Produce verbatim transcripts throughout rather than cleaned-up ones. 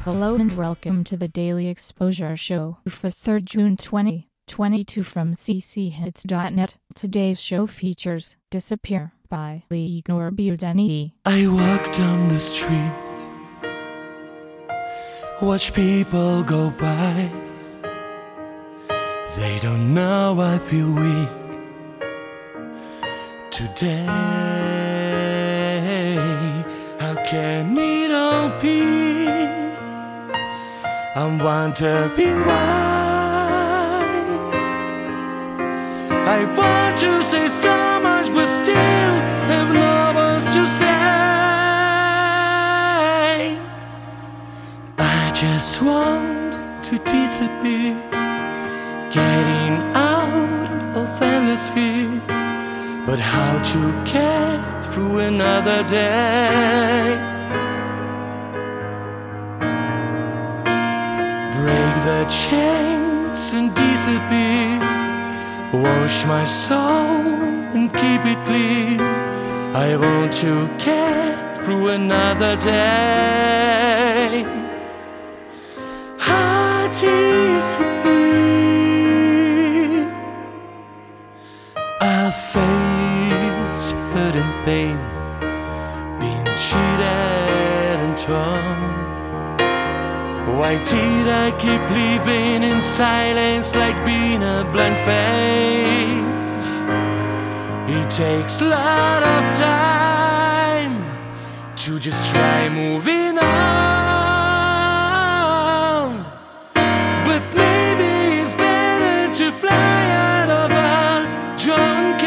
Hello and welcome to the Daily Exposure Show for third of June twenty twenty-two from c c hits dot net. Today's show features Disappear by Igor Budeny. I walk down the street, watch people go by. They don't know I feel weak today. How can it all be? I'm wondering why. I want to say so much, but still have no words to say. I just want to disappear, getting out of endless fear. But how to get through another day? Break the chains and disappear, wash my soul and keep it clear. I want to get through another day. I disappear. I face hurt and pain, being cheated and torn. Why did I keep living in silence, like being a blank page? It takes a lot of time to just try moving on. But maybe it's better to fly out of a drunk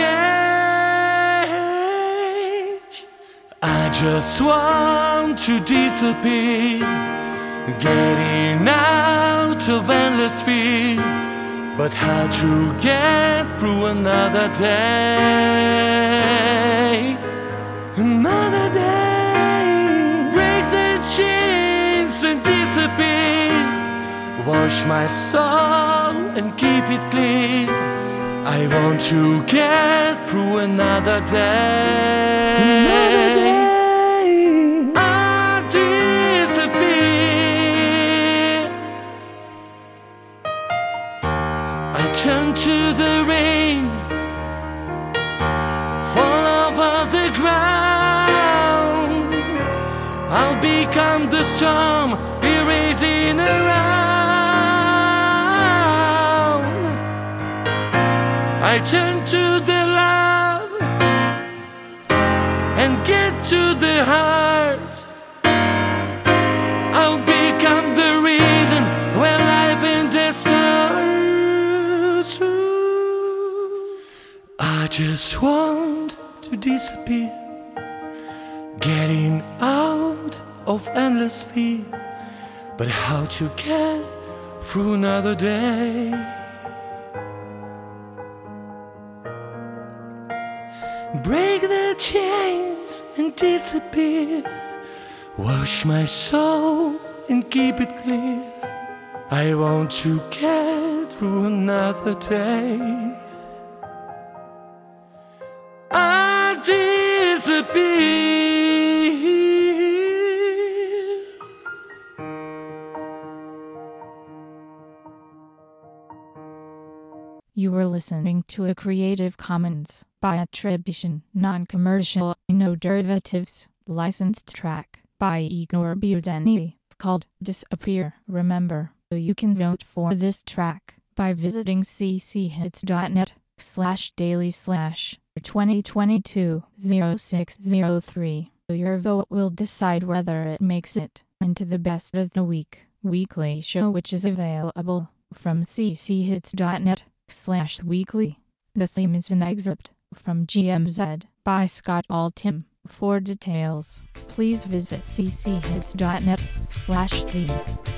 cage. I just want to disappear, getting out of endless fear. But how to get through another day? Another day. Break the chains and disappear, wash my soul and keep it clear. I want to get through another day. Another day. Turn to the rain, fall over the ground. I'll become the storm, erasing around. I turn to the love and get to the heart. I'll become the reason where life and death start. I just want to disappear, getting out of endless fear. But how to get through another day? Break the chains and disappear, wash my soul and keep it clear. I want to get through another day. I disappear. You were listening to a Creative Commons by attribution, non-commercial, no derivatives, licensed track by Igor Budeny called Disappear. Remember, you can vote for this track by visiting c c hits dot net slash daily slash twenty twenty-two oh six oh three. Your vote will decide whether it makes it into the best of the week weekly show, which is available from c c hits dot net slash weekly. The theme is an excerpt from G M Z by Scott Altham. For details, please visit c c hits dot net slash theme.